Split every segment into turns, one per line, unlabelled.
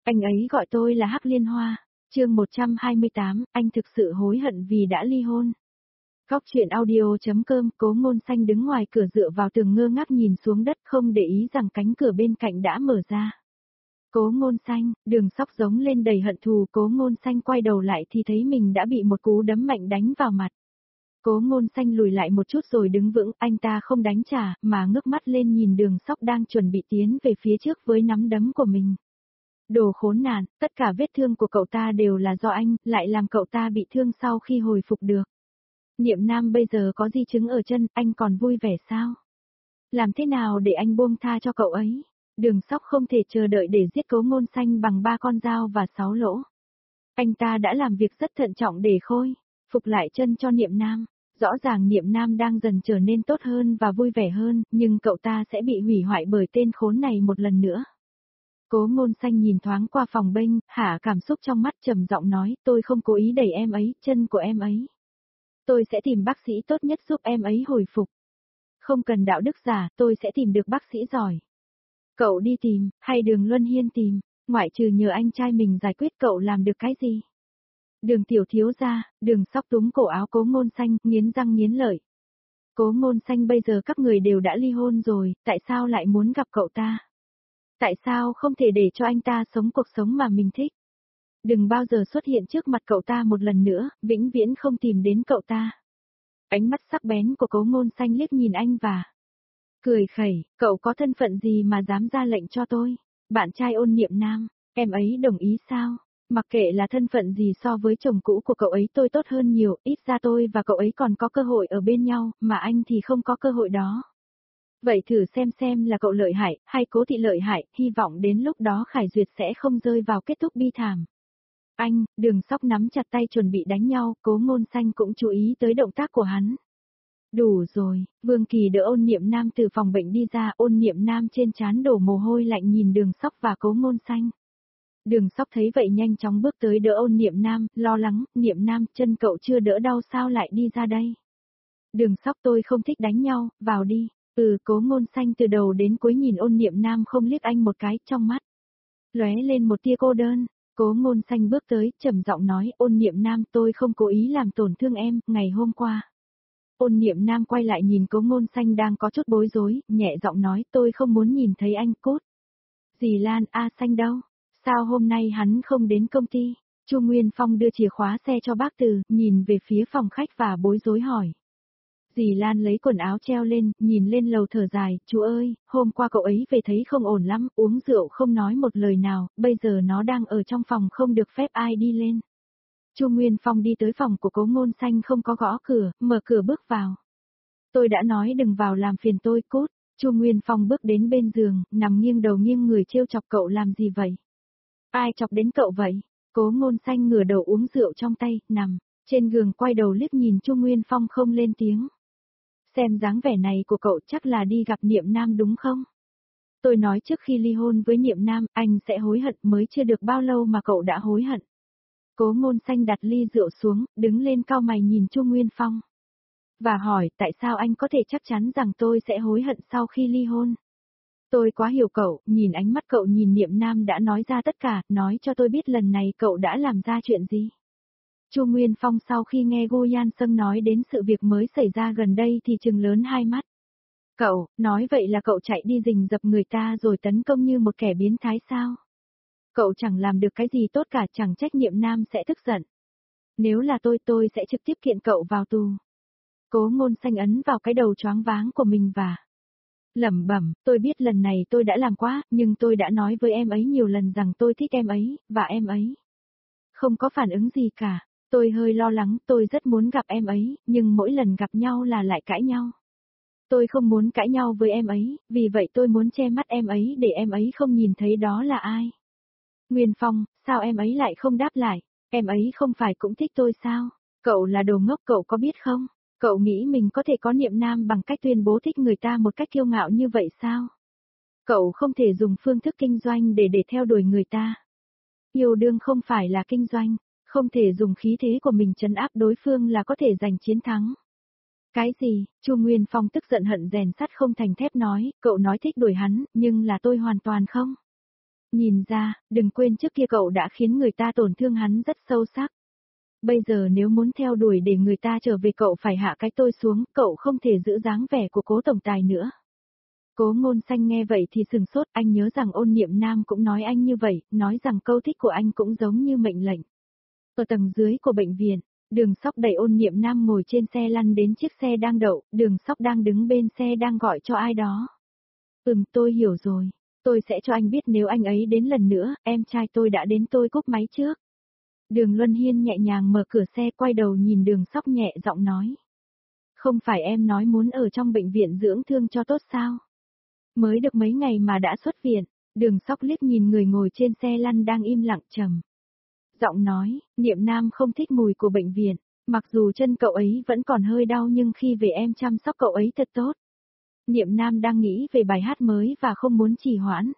Anh ấy gọi tôi là Hắc Liên Hoa. Chương 128, anh thực sự hối hận vì đã ly hôn. Góc truyện audio.com. Cố Ngôn Xanh đứng ngoài cửa dựa vào tường ngơ ngác nhìn xuống đất, không để ý rằng cánh cửa bên cạnh đã mở ra. Cố Ngôn Xanh, Đường Sóc giống lên đầy hận thù. Cố Ngôn Xanh quay đầu lại thì thấy mình đã bị một cú đấm mạnh đánh vào mặt. Cố Ngôn Xanh lùi lại một chút rồi đứng vững, anh ta không đánh trả, mà ngước mắt lên nhìn Đường Sóc đang chuẩn bị tiến về phía trước với nắm đấm của mình. Đồ khốn nạn, tất cả vết thương của cậu ta đều là do anh, lại làm cậu ta bị thương sau khi hồi phục được. Niệm Nam bây giờ có di chứng ở chân, anh còn vui vẻ sao? Làm thế nào để anh buông tha cho cậu ấy? Đường Sóc không thể chờ đợi để giết Cố Ngôn Xanh bằng 3 con dao và 6 lỗ. Anh ta đã làm việc rất thận trọng để phục lại chân cho Niệm Nam. Rõ ràng Niệm Nam đang dần trở nên tốt hơn và vui vẻ hơn, nhưng cậu ta sẽ bị hủy hoại bởi tên khốn này một lần nữa. Cố Ngôn Xanh nhìn thoáng qua phòng bênh, hạ cảm xúc trong mắt, trầm giọng nói, tôi không cố ý đẩy em ấy, chân của em ấy. Tôi sẽ tìm bác sĩ tốt nhất giúp em ấy hồi phục. Không cần đạo đức giả, tôi sẽ tìm được bác sĩ giỏi. Cậu đi tìm, hay Đường Luân Hiên tìm, ngoại trừ nhờ anh trai mình giải quyết, cậu làm được cái gì? Đường tiểu thiếu gia, Đường Sóc túm cổ áo Cố Ngôn Xanh, nghiến răng nghiến lợi. Cố Ngôn Xanh, bây giờ các người đều đã ly hôn rồi, tại sao lại muốn gặp cậu ta? Tại sao không thể để cho anh ta sống cuộc sống mà mình thích? Đừng bao giờ xuất hiện trước mặt cậu ta một lần nữa, vĩnh viễn không tìm đến cậu ta. Ánh mắt sắc bén của Cố Ngôn Xanh liếc nhìn anh và cười khẩy, cậu có thân phận gì mà dám ra lệnh cho tôi? Bạn trai Ôn Niệm Nam, em ấy đồng ý sao? Mặc kệ là thân phận gì, so với chồng cũ của cậu ấy tôi tốt hơn nhiều, ít ra tôi và cậu ấy còn có cơ hội ở bên nhau, mà anh thì không có cơ hội đó. Vậy thử xem là cậu lợi hại, hay Cố thị lợi hại, hy vọng đến lúc đó Khải Duyệt sẽ không rơi vào kết thúc bi thảm. Anh, Đường Sóc nắm chặt tay chuẩn bị đánh nhau, Cố Ngôn Xanh cũng chú ý tới động tác của hắn. Đủ rồi, Vương Kỳ đỡ Ôn Niệm Nam từ phòng bệnh đi ra, Ôn Niệm Nam trên trán đổ mồ hôi lạnh nhìn Đường Sóc và Cố Ngôn Xanh. Đường Sóc thấy vậy nhanh chóng bước tới đỡ Ôn Niệm Nam, lo lắng, Niệm Nam, chân cậu chưa đỡ đau sao lại đi ra đây? Đường Sóc, tôi không thích đánh nhau, vào đi. Cố Ngôn Xanh từ đầu đến cuối nhìn Ôn Niệm Nam không liếc anh một cái, trong mắt lóe lên một tia cô đơn. Cố Ngôn Xanh bước tới, trầm giọng nói, Ôn Niệm Nam, tôi không cố ý làm tổn thương em, ngày hôm qua. Ôn Niệm Nam quay lại nhìn Cố Ngôn Xanh đang có chút bối rối, nhẹ giọng nói, tôi không muốn nhìn thấy anh, cút. Dì Lan, A Xanh đâu? Sao hôm nay hắn không đến công ty? Chu Nguyên Phong đưa chìa khóa xe cho bác Từ, nhìn về phía phòng khách và bối rối hỏi. Dì Lan lấy quần áo treo lên, nhìn lên lầu thở dài, chú ơi, hôm qua cậu ấy về thấy không ổn lắm, uống rượu không nói một lời nào, bây giờ nó đang ở trong phòng không được phép ai đi lên. Chu Nguyên Phong đi tới phòng của Cố Ngôn Xanh không có gõ cửa, mở cửa bước vào. Tôi đã nói đừng vào làm phiền tôi, cút. Chu Nguyên Phong bước đến bên giường, nằm nghiêng đầu nghiêng người trêu chọc, cậu làm gì vậy? Ai chọc đến cậu vậy? Cố Ngôn Xanh ngửa đầu uống rượu trong tay, nằm trên giường, quay đầu liếc nhìn Chu Nguyên Phong không lên tiếng. Xem dáng vẻ này của cậu chắc là đi gặp Niệm Nam đúng không? Tôi nói trước khi ly hôn với Niệm Nam, anh sẽ hối hận, mới chưa được bao lâu mà cậu đã hối hận. Cố Ngôn Xanh đặt ly rượu xuống, đứng lên cau mày nhìn Chu Nguyên Phong. Và hỏi, tại sao anh có thể chắc chắn rằng tôi sẽ hối hận sau khi ly hôn? Tôi quá hiểu cậu, nhìn ánh mắt cậu nhìn Niệm Nam đã nói ra tất cả, nói cho tôi biết lần này cậu đã làm ra chuyện gì. Chu Nguyên Phong sau khi nghe Gu Yan Sâng nói đến sự việc mới xảy ra gần đây thì trừng lớn hai mắt. Cậu, nói vậy là cậu chạy đi rình rập người ta rồi tấn công như một kẻ biến thái sao? Cậu chẳng làm được cái gì tốt cả, chẳng trách Niệm Nam sẽ tức giận. Nếu là tôi sẽ trực tiếp kiện cậu vào tù. Cố Ngôn Xanh ấn vào cái đầu choáng váng của mình và lẩm bẩm, tôi biết lần này tôi đã làm quá, nhưng tôi đã nói với em ấy nhiều lần rằng tôi thích em ấy, và em ấy không có phản ứng gì cả. Tôi hơi lo lắng, tôi rất muốn gặp em ấy, nhưng mỗi lần gặp nhau là lại cãi nhau. Tôi không muốn cãi nhau với em ấy, vì vậy tôi muốn che mắt em ấy để em ấy không nhìn thấy đó là ai. Nguyên Phong, sao em ấy lại không đáp lại? Em ấy không phải cũng thích tôi sao? Cậu là đồ ngốc, cậu có biết không? Cậu nghĩ mình có thể có Niệm Nam bằng cách tuyên bố thích người ta một cách kiêu ngạo như vậy sao? Cậu không thể dùng phương thức kinh doanh để theo đuổi người ta. Yêu đương không phải là kinh doanh, không thể dùng khí thế của mình trấn áp đối phương là có thể giành chiến thắng. Cái gì? Chu Nguyên Phong tức giận hận rèn sắt không thành thép nói, cậu nói thích đuổi hắn, nhưng là tôi hoàn toàn không. Nhìn ra, đừng quên trước kia cậu đã khiến người ta tổn thương hắn rất sâu sắc. Bây giờ nếu muốn theo đuổi để người ta trở về cậu phải hạ cái tôi xuống, cậu không thể giữ dáng vẻ của Cố tổng tài nữa. Cố Ngôn Xanh nghe vậy thì sừng sốt, anh nhớ rằng Ôn Niệm Nam cũng nói anh như vậy, nói rằng câu thích của anh cũng giống như mệnh lệnh. Ở tầng dưới của bệnh viện, Đường Sóc đẩy Ôn Niệm Nam ngồi trên xe lăn đến chiếc xe đang đậu, Đường Sóc đang đứng bên xe đang gọi cho ai đó. Tôi hiểu rồi, tôi sẽ cho anh biết nếu anh ấy đến lần nữa, em trai tôi đã đến, tôi cúp máy trước. Đường Luân Hiên nhẹ nhàng mở cửa xe, quay đầu nhìn Đường Sóc nhẹ giọng nói. Không phải em nói muốn ở trong bệnh viện dưỡng thương cho tốt sao? Mới được mấy ngày mà đã xuất viện. Đường Sóc liếc nhìn người ngồi trên xe lăn đang im lặng trầm giọng nói, Niệm Nam không thích mùi của bệnh viện, mặc dù chân cậu ấy vẫn còn hơi đau nhưng khi về em chăm sóc cậu ấy thật tốt. Niệm Nam đang nghĩ về bài hát mới và không muốn trì hoãn.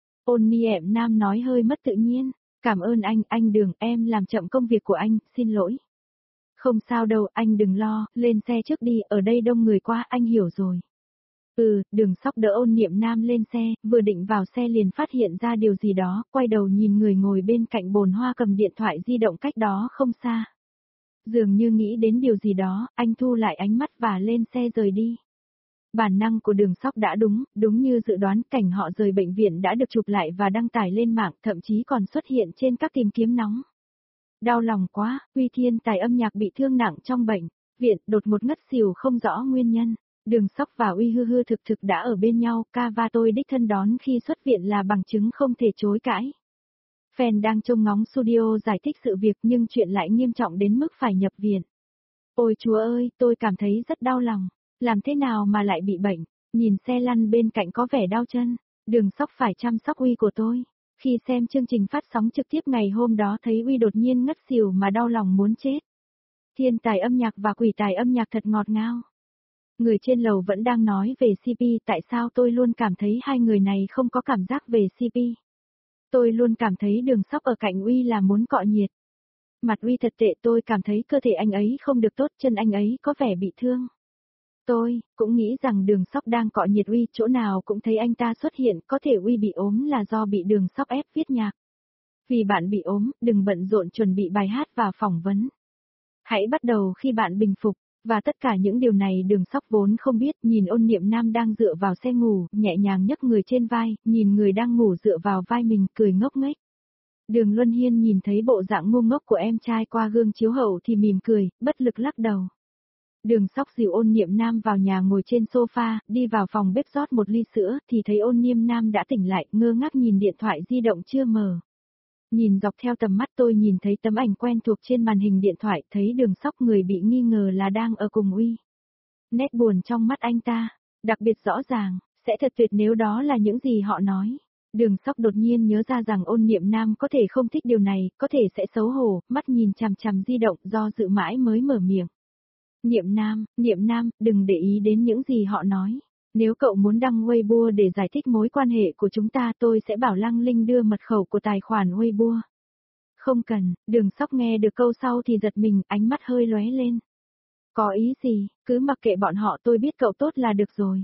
Ôn Niệm Nam nói hơi mất tự nhiên, cảm ơn anh Đường, em làm chậm công việc của anh, xin lỗi. Không sao đâu, anh đừng lo, lên xe trước đi, ở đây đông người quá, anh hiểu rồi. Đường Sóc đỡ Ôn Niệm Nam lên xe, vừa định vào xe liền phát hiện ra điều gì đó, quay đầu nhìn người ngồi bên cạnh bồn hoa cầm điện thoại di động cách đó không xa. Dường như nghĩ đến điều gì đó, anh thu lại ánh mắt và lên xe rời đi. Bản năng của Đường Sóc đã đúng như dự đoán, cảnh họ rời bệnh viện đã được chụp lại và đăng tải lên mạng, thậm chí còn xuất hiện trên các tìm kiếm nóng. Đau lòng quá, Uy Thiên tài âm nhạc bị thương nặng trong bệnh viện, đột ngột ngất xỉu không rõ nguyên nhân. Đường Sóc và Uy Hư thực đã ở bên nhau, ca và tôi đích thân đón khi xuất viện là bằng chứng không thể chối cãi. Fan đang trông ngóng studio giải thích sự việc nhưng chuyện lại nghiêm trọng đến mức phải nhập viện. Ôi Chúa ơi, tôi cảm thấy rất đau lòng. Làm thế nào mà lại bị bệnh? Nhìn xe lăn bên cạnh có vẻ đau chân. Đường Sóc phải chăm sóc Uy của tôi. Khi xem chương trình phát sóng trực tiếp ngày hôm đó thấy Uy đột nhiên ngất xỉu mà đau lòng muốn chết. Thiên tài âm nhạc và quỷ tài âm nhạc thật ngọt ngào. Người trên lầu vẫn đang nói về CP, tại sao tôi luôn cảm thấy hai người này không có cảm giác về CP. Tôi luôn cảm thấy Đường Sóc ở cạnh Uy là muốn cọ nhiệt. Mặt Uy thật tệ, tôi cảm thấy cơ thể anh ấy không được tốt, chân anh ấy có vẻ bị thương. Tôi cũng nghĩ rằng Đường Sóc đang cọ nhiệt Uy, chỗ nào cũng thấy anh ta xuất hiện, có thể Uy bị ốm là do bị Đường Sóc ép viết nhạc. Vì bạn bị ốm, đừng bận rộn chuẩn bị bài hát và phỏng vấn. Hãy bắt đầu khi bạn bình phục. Và tất cả những điều này Đường Sóc vốn không biết, nhìn Ôn Niệm Nam đang dựa vào xe ngủ, nhẹ nhàng nhấc người trên vai, nhìn người đang ngủ dựa vào vai mình, cười ngốc nghếch. Đường Luân Hiên nhìn thấy bộ dạng ngu ngốc của em trai qua gương chiếu hậu thì mỉm cười, bất lực lắc đầu. Đường Sóc dìu Ôn Niệm Nam vào nhà ngồi trên sofa, đi vào phòng bếp rót một ly sữa, thì thấy Ôn Niệm Nam đã tỉnh lại, ngơ ngác nhìn điện thoại di động chưa mở. Nhìn dọc theo tầm mắt tôi nhìn thấy tấm ảnh quen thuộc trên màn hình điện thoại, thấy Đường Sóc người bị nghi ngờ là đang ở cùng Uy. Nét buồn trong mắt anh ta, đặc biệt rõ ràng, sẽ thật tuyệt nếu đó là những gì họ nói. Đường Sóc đột nhiên nhớ ra rằng Ôn Niệm Nam có thể không thích điều này, có thể sẽ xấu hổ, mắt nhìn chằm chằm di động do dự mãi mới mở miệng. Niệm Nam, đừng để ý đến những gì họ nói. Nếu cậu muốn đăng Weibo để giải thích mối quan hệ của chúng ta tôi sẽ bảo Lăng Linh đưa mật khẩu của tài khoản Weibo. Không cần, Đường Sóc nghe được câu sau thì giật mình, ánh mắt hơi lóe lên. Có ý gì, cứ mặc kệ bọn họ, tôi biết cậu tốt là được rồi.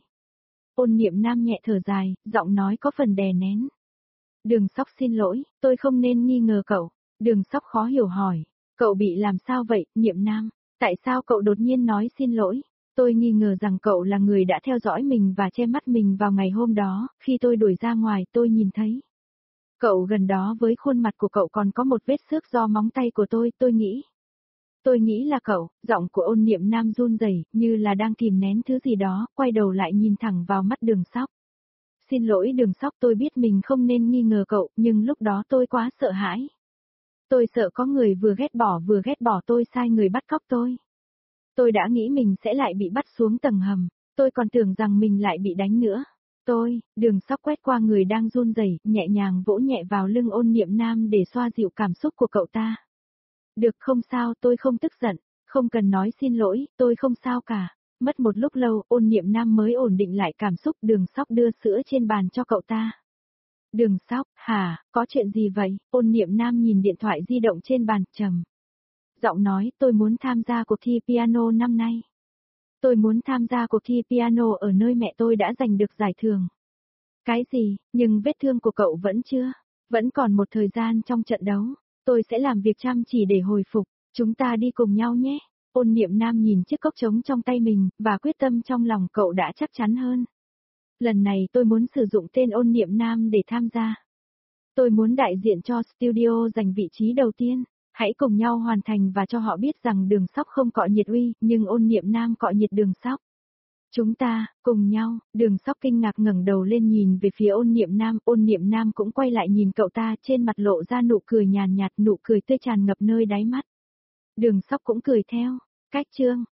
Ôn Niệm Nam nhẹ thở dài, giọng nói có phần đè nén. Đường Sóc xin lỗi, tôi không nên nghi ngờ cậu. Đường Sóc khó hiểu hỏi, cậu bị làm sao vậy, Niệm Nam? Tại sao cậu đột nhiên nói xin lỗi? Tôi nghi ngờ rằng cậu là người đã theo dõi mình và che mắt mình vào ngày hôm đó, khi tôi đuổi ra ngoài tôi nhìn thấy. Cậu gần đó với khuôn mặt của cậu còn có một vết xước do móng tay của tôi nghĩ. Tôi nghĩ là cậu, giọng của Ôn Niệm Nam run rẩy, như là đang kìm nén thứ gì đó, quay đầu lại nhìn thẳng vào mắt Đường Sóc. Xin lỗi Đường Sóc, tôi biết mình không nên nghi ngờ cậu, nhưng lúc đó tôi quá sợ hãi. Tôi sợ có người vừa ghét bỏ tôi, sai người bắt cóc tôi. Tôi đã nghĩ mình sẽ lại bị bắt xuống tầng hầm, tôi còn tưởng rằng mình lại bị đánh nữa. Đường Sóc quét qua người đang run rẩy, nhẹ nhàng vỗ nhẹ vào lưng Ôn Niệm Nam để xoa dịu cảm xúc của cậu ta. Được, không sao, tôi không tức giận, không cần nói xin lỗi, tôi không sao cả. Mất một lúc lâu, Ôn Niệm Nam mới ổn định lại cảm xúc, Đường Sóc đưa sữa trên bàn cho cậu ta. Đường Sóc, hả, có chuyện gì vậy? Ôn Niệm Nam nhìn điện thoại di động trên bàn, trầm giọng nói, tôi muốn tham gia cuộc thi piano năm nay. Tôi muốn tham gia cuộc thi piano ở nơi mẹ tôi đã giành được giải thưởng. Cái gì, nhưng vết thương của cậu vẫn chưa? Vẫn còn một thời gian trong trận đấu, tôi sẽ làm việc chăm chỉ để hồi phục, chúng ta đi cùng nhau nhé. Ôn Niệm Nam nhìn chiếc cốc trống trong tay mình, và quyết tâm trong lòng cậu đã chắc chắn hơn. Lần này tôi muốn sử dụng tên Ôn Niệm Nam để tham gia. Tôi muốn đại diện cho studio giành vị trí đầu tiên. Hãy cùng nhau hoàn thành và cho họ biết rằng Đường Sóc không cọ nhiệt uy, nhưng Ôn Niệm Nam cọ nhiệt Đường Sóc. Chúng ta, cùng nhau, Đường Sóc kinh ngạc ngẩng đầu lên nhìn về phía Ôn Niệm Nam cũng quay lại nhìn cậu ta, trên mặt lộ ra nụ cười nhàn nhạt, nụ cười tươi tràn ngập nơi đáy mắt. Đường Sóc cũng cười theo, cách chương.